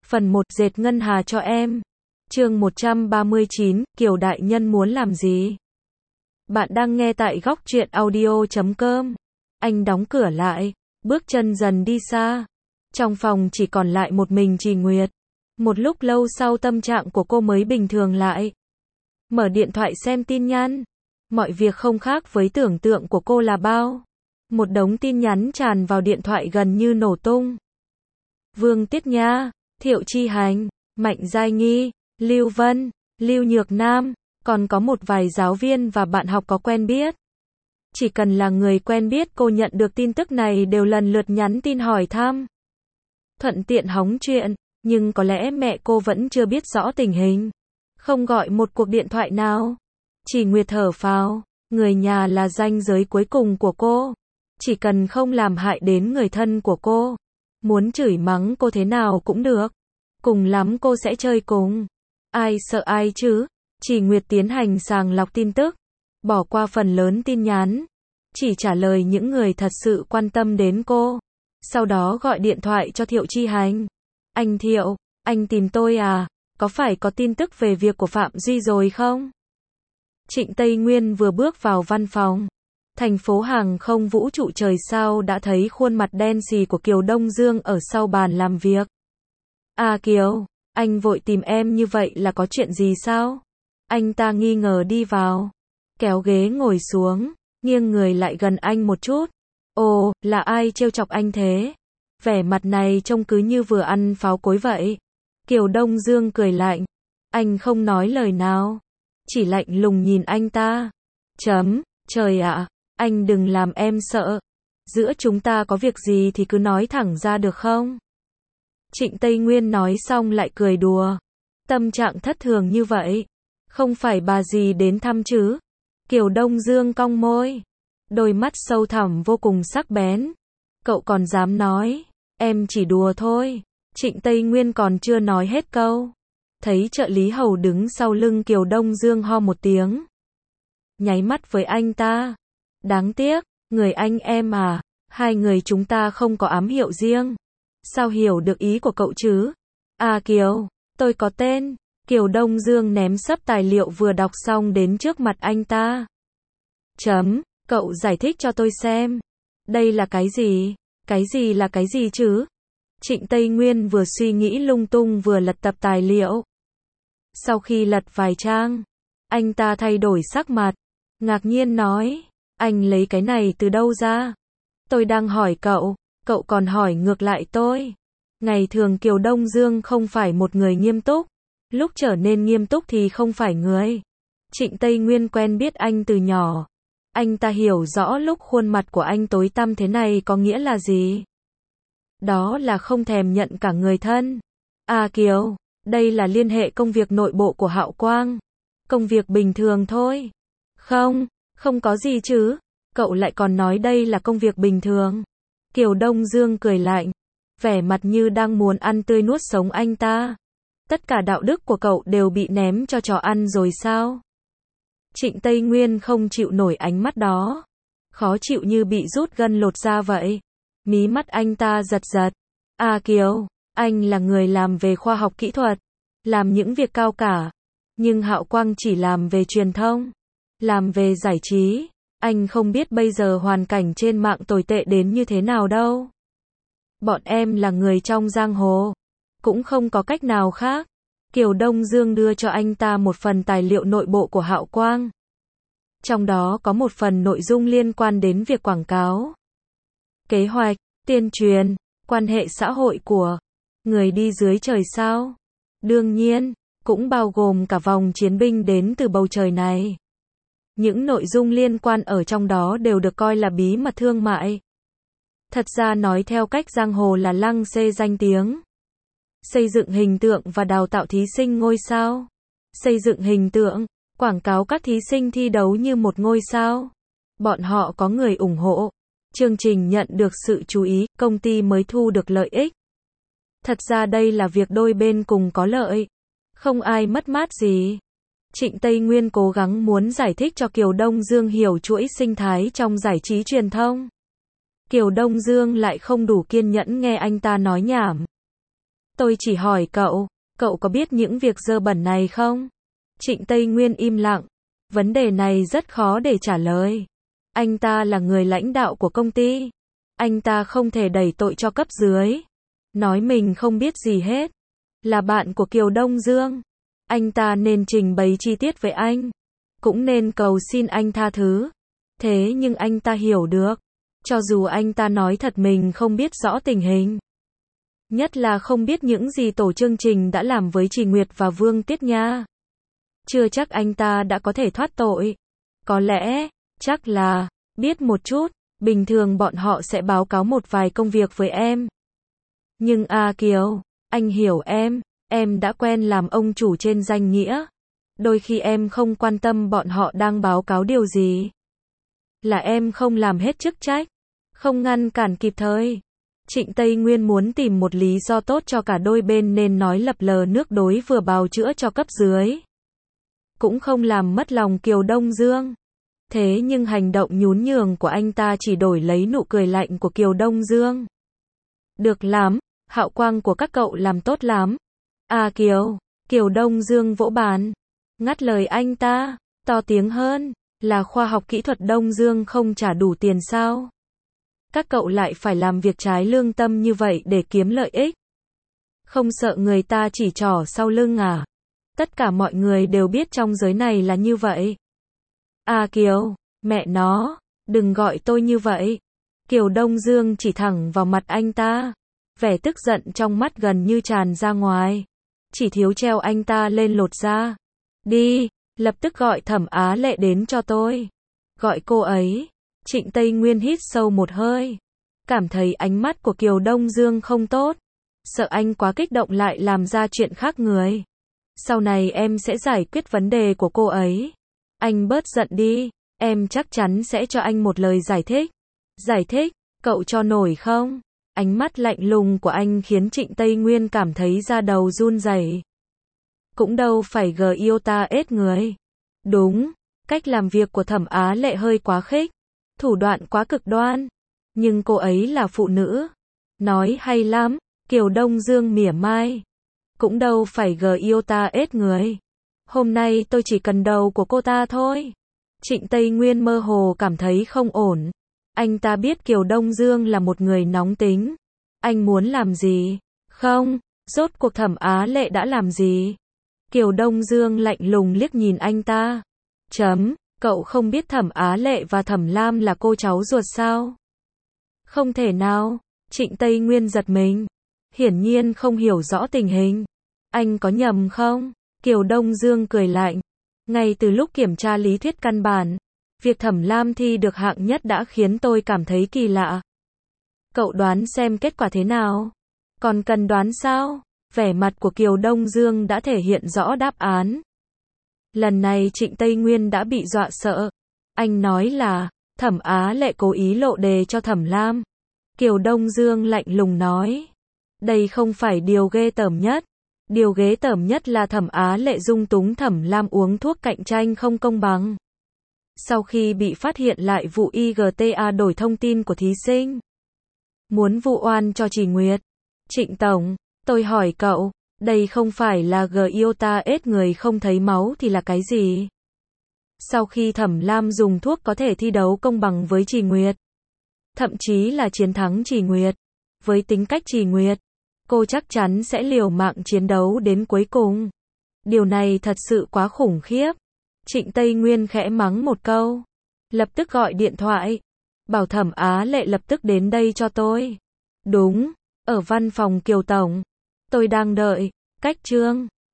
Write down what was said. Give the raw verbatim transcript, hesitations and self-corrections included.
Phần một, dệt ngân hà cho em. Chương một trăm ba mươi chín, Kiều đại nhân muốn làm gì? Bạn đang nghe tại góc truyện audio chấm com. Anh đóng cửa lại, bước chân dần đi xa. Trong phòng chỉ còn lại một mình Trì Nguyệt. Một lúc lâu sau tâm trạng của cô mới bình thường lại. Mở điện thoại xem tin nhắn. Mọi việc không khác với tưởng tượng của cô là bao. Một đống tin nhắn tràn vào điện thoại gần như nổ tung. Vương Tiết Nha, Thiệu Chi Hành, Mạnh Giai Nghi, Lưu Vân, Lưu Nhược Nam, còn có một vài giáo viên và bạn học có quen biết. Chỉ cần là người quen biết cô nhận được tin tức này đều lần lượt nhắn tin hỏi thăm. Thuận tiện hóng chuyện, nhưng có lẽ mẹ cô vẫn chưa biết rõ tình hình. Không gọi một cuộc điện thoại nào. Chỉ Nguyệt thở phào, người nhà là ranh giới cuối cùng của cô. Chỉ cần không làm hại đến người thân của cô. Muốn chửi mắng cô thế nào cũng được. Cùng lắm cô sẽ chơi cùng. Ai sợ ai chứ? Chỉ Nguyệt tiến hành sàng lọc tin tức. Bỏ qua phần lớn tin nhắn. Chỉ trả lời những người thật sự quan tâm đến cô. Sau đó gọi điện thoại cho Thiệu Chi Hành. Anh Thiệu, anh tìm tôi à? Có phải có tin tức về việc của Phạm Duy rồi không? Trịnh Tây Nguyên vừa bước vào văn phòng. Thành phố hàng không vũ trụ trời sao đã thấy khuôn mặt đen xì của Kiều Đông Dương ở sau bàn làm việc. À Kiều, anh vội tìm em như vậy là có chuyện gì sao? Anh ta nghi ngờ đi vào. Kéo ghế ngồi xuống, nghiêng người lại gần anh một chút. Ồ, là ai trêu chọc anh thế? Vẻ mặt này trông cứ như vừa ăn pháo cối vậy. Kiều Đông Dương cười lạnh. Anh không nói lời nào. Chỉ lạnh lùng nhìn anh ta. Chấm, trời ạ, anh đừng làm em sợ. Giữa chúng ta có việc gì thì cứ nói thẳng ra được không? Trịnh Tây Nguyên nói xong lại cười đùa. Tâm trạng thất thường như vậy. Không phải bà gì đến thăm chứ? Kiều Đông Dương cong môi. Đôi mắt sâu thẳm vô cùng sắc bén. Cậu còn dám nói. Em chỉ đùa thôi. Trịnh Tây Nguyên còn chưa nói hết câu. Thấy trợ lý hầu đứng sau lưng Kiều Đông Dương ho một tiếng. Nháy mắt với anh ta. Đáng tiếc, người anh em à, hai người chúng ta không có ám hiệu riêng. Sao hiểu được ý của cậu chứ? À Kiều, tôi có tên. Kiều Đông Dương ném sấp tài liệu vừa đọc xong đến trước mặt anh ta. Chấm, cậu giải thích cho tôi xem. Đây là cái gì? Cái gì là cái gì chứ? Trịnh Tây Nguyên vừa suy nghĩ lung tung vừa lật tập tài liệu. Sau khi lật vài trang, anh ta thay đổi sắc mặt, ngạc nhiên nói, anh lấy cái này từ đâu ra? Tôi đang hỏi cậu, cậu còn hỏi ngược lại tôi. Ngày thường Kiều Đông Dương không phải một người nghiêm túc, lúc trở nên nghiêm túc thì không phải người. Trịnh Tây Nguyên quen biết anh từ nhỏ. Anh ta hiểu rõ lúc khuôn mặt của anh tối tăm thế này có nghĩa là gì. Đó là không thèm nhận cả người thân. À Kiều, đây là liên hệ công việc nội bộ của Hạo Quang. Công việc bình thường thôi. Không, không có gì chứ. Cậu lại còn nói đây là công việc bình thường. Kiều Đông Dương cười lạnh. Vẻ mặt như đang muốn ăn tươi nuốt sống anh ta. Tất cả đạo đức của cậu đều bị ném cho chó ăn rồi sao? Trịnh Tây Nguyên không chịu nổi ánh mắt đó. Khó chịu như bị rút gân lột da vậy. Mí mắt anh ta giật giật. À Kiều, anh là người làm về khoa học kỹ thuật. Làm những việc cao cả. Nhưng Hạo Quang chỉ làm về truyền thông. Làm về giải trí. Anh không biết bây giờ hoàn cảnh trên mạng tồi tệ đến như thế nào đâu. Bọn em là người trong giang hồ. Cũng không có cách nào khác. Kiều Đông Dương đưa cho anh ta một phần tài liệu nội bộ của Hạo Quang. Trong đó có một phần nội dung liên quan đến việc quảng cáo, kế hoạch, tuyên truyền, quan hệ xã hội của người đi dưới trời sao. Đương nhiên, cũng bao gồm cả vòng chiến binh đến từ bầu trời này. Những nội dung liên quan ở trong đó đều được coi là bí mật thương mại. Thật ra nói theo cách giang hồ là lăng xê danh tiếng. Xây dựng hình tượng và đào tạo thí sinh ngôi sao. Xây dựng hình tượng, quảng cáo các thí sinh thi đấu như một ngôi sao. Bọn họ có người ủng hộ. Chương trình nhận được sự chú ý, công ty mới thu được lợi ích. Thật ra đây là việc đôi bên cùng có lợi. Không ai mất mát gì. Trịnh Tây Nguyên cố gắng muốn giải thích cho Kiều Đông Dương hiểu chuỗi sinh thái trong giải trí truyền thông. Kiều Đông Dương lại không đủ kiên nhẫn nghe anh ta nói nhảm. Tôi chỉ hỏi cậu, cậu có biết những việc dơ bẩn này không? Trịnh Tây Nguyên im lặng. Vấn đề này rất khó để trả lời. Anh ta là người lãnh đạo của công ty. Anh ta không thể đẩy tội cho cấp dưới. Nói mình không biết gì hết. Là bạn của Kiều Đông Dương. Anh ta nên trình bày chi tiết với anh. Cũng nên cầu xin anh tha thứ. Thế nhưng anh ta hiểu được. Cho dù anh ta nói thật mình không biết rõ tình hình. Nhất là không biết những gì tổ chương trình đã làm với Trì Nguyệt và Vương Tiết Nha. Chưa chắc anh ta đã có thể thoát tội. Có lẽ, chắc là, biết một chút, bình thường bọn họ sẽ báo cáo một vài công việc với em. Nhưng A Kiều, anh hiểu em, em đã quen làm ông chủ trên danh nghĩa. Đôi khi em không quan tâm bọn họ đang báo cáo điều gì. Là em không làm hết chức trách, không ngăn cản kịp thời. Trịnh Tây Nguyên muốn tìm một lý do tốt cho cả đôi bên nên nói lập lờ nước đối vừa bào chữa cho cấp dưới. Cũng không làm mất lòng Kiều Đông Dương. Thế nhưng hành động nhún nhường của anh ta chỉ đổi lấy nụ cười lạnh của Kiều Đông Dương. Được lắm, hào quang của các cậu làm tốt lắm. À Kiều, Kiều Đông Dương vỗ bàn. Ngắt lời anh ta, to tiếng hơn, là khoa học kỹ thuật Đông Dương không trả đủ tiền sao? Các cậu lại phải làm việc trái lương tâm như vậy để kiếm lợi ích. Không sợ người ta chỉ trỏ sau lưng à? Tất cả mọi người đều biết trong giới này là như vậy. À Kiều, mẹ nó, đừng gọi tôi như vậy. Kiều Đông Dương chỉ thẳng vào mặt anh ta. Vẻ tức giận trong mắt gần như tràn ra ngoài. Chỉ thiếu treo anh ta lên lột da. Đi, lập tức gọi Thẩm Á Lệ đến cho tôi. Gọi cô ấy. Trịnh Tây Nguyên hít sâu một hơi. Cảm thấy ánh mắt của Kiều Đông Dương không tốt. Sợ anh quá kích động lại làm ra chuyện khác người. Sau này em sẽ giải quyết vấn đề của cô ấy. Anh bớt giận đi. Em chắc chắn sẽ cho anh một lời giải thích. Giải thích, cậu cho nổi không? Ánh mắt lạnh lùng của anh khiến Trịnh Tây Nguyên cảm thấy da đầu run rẩy. Cũng đâu phải gờ yêu ta ết người. Đúng, cách làm việc của Thẩm Á Lệ hơi quá khích. Thủ đoạn quá cực đoan. Nhưng cô ấy là phụ nữ. Nói hay lắm, Kiều Đông Dương mỉa mai. Cũng đâu phải gờ yêu ta ết người. Hôm nay tôi chỉ cần đầu của cô ta thôi. Trịnh Tây Nguyên mơ hồ cảm thấy không ổn. Anh ta biết Kiều Đông Dương là một người nóng tính. Anh muốn làm gì? Không, rốt cuộc Thẩm Á Lệ đã làm gì? Kiều Đông Dương lạnh lùng liếc nhìn anh ta. Chấm, cậu không biết Thẩm Á Lệ và Thẩm Lam là cô cháu ruột sao? Không thể nào. Trịnh Tây Nguyên giật mình. Hiển nhiên không hiểu rõ tình hình. Anh có nhầm không? Kiều Đông Dương cười lạnh. Ngay từ lúc kiểm tra lý thuyết căn bản, việc Thẩm Lam thi được hạng nhất đã khiến tôi cảm thấy kỳ lạ. Cậu đoán xem kết quả thế nào? Còn cần đoán sao? Vẻ mặt của Kiều Đông Dương đã thể hiện rõ đáp án. Lần này Trịnh Tây Nguyên đã bị dọa sợ. Anh nói là, Thẩm Á Lệ cố ý lộ đề cho Thẩm Lam. Kiều Đông Dương lạnh lùng nói. Đây không phải điều ghê tởm nhất. Điều ghê tởm nhất là Thẩm Á Lệ dung túng Thẩm Lam uống thuốc cạnh tranh không công bằng. Sau khi bị phát hiện lại vụ i giê tê a đổi thông tin của thí sinh. Muốn vụ oan cho Trì Nguyệt. Trịnh Tổng, tôi hỏi cậu, đây không phải là gờ yêu ta ết người không thấy máu thì là cái gì? Sau khi Thẩm Lam dùng thuốc có thể thi đấu công bằng với Trì Nguyệt. Thậm chí là chiến thắng Trì Nguyệt. Với tính cách Trì Nguyệt, cô chắc chắn sẽ liều mạng chiến đấu đến cuối cùng. Điều này thật sự quá khủng khiếp. Trịnh Tây Nguyên khẽ mắng một câu. Lập tức gọi điện thoại. Bảo Thẩm Á Lệ lập tức đến đây cho tôi. Đúng, ở văn phòng Kiều Tổng. Tôi đang đợi. Cách chương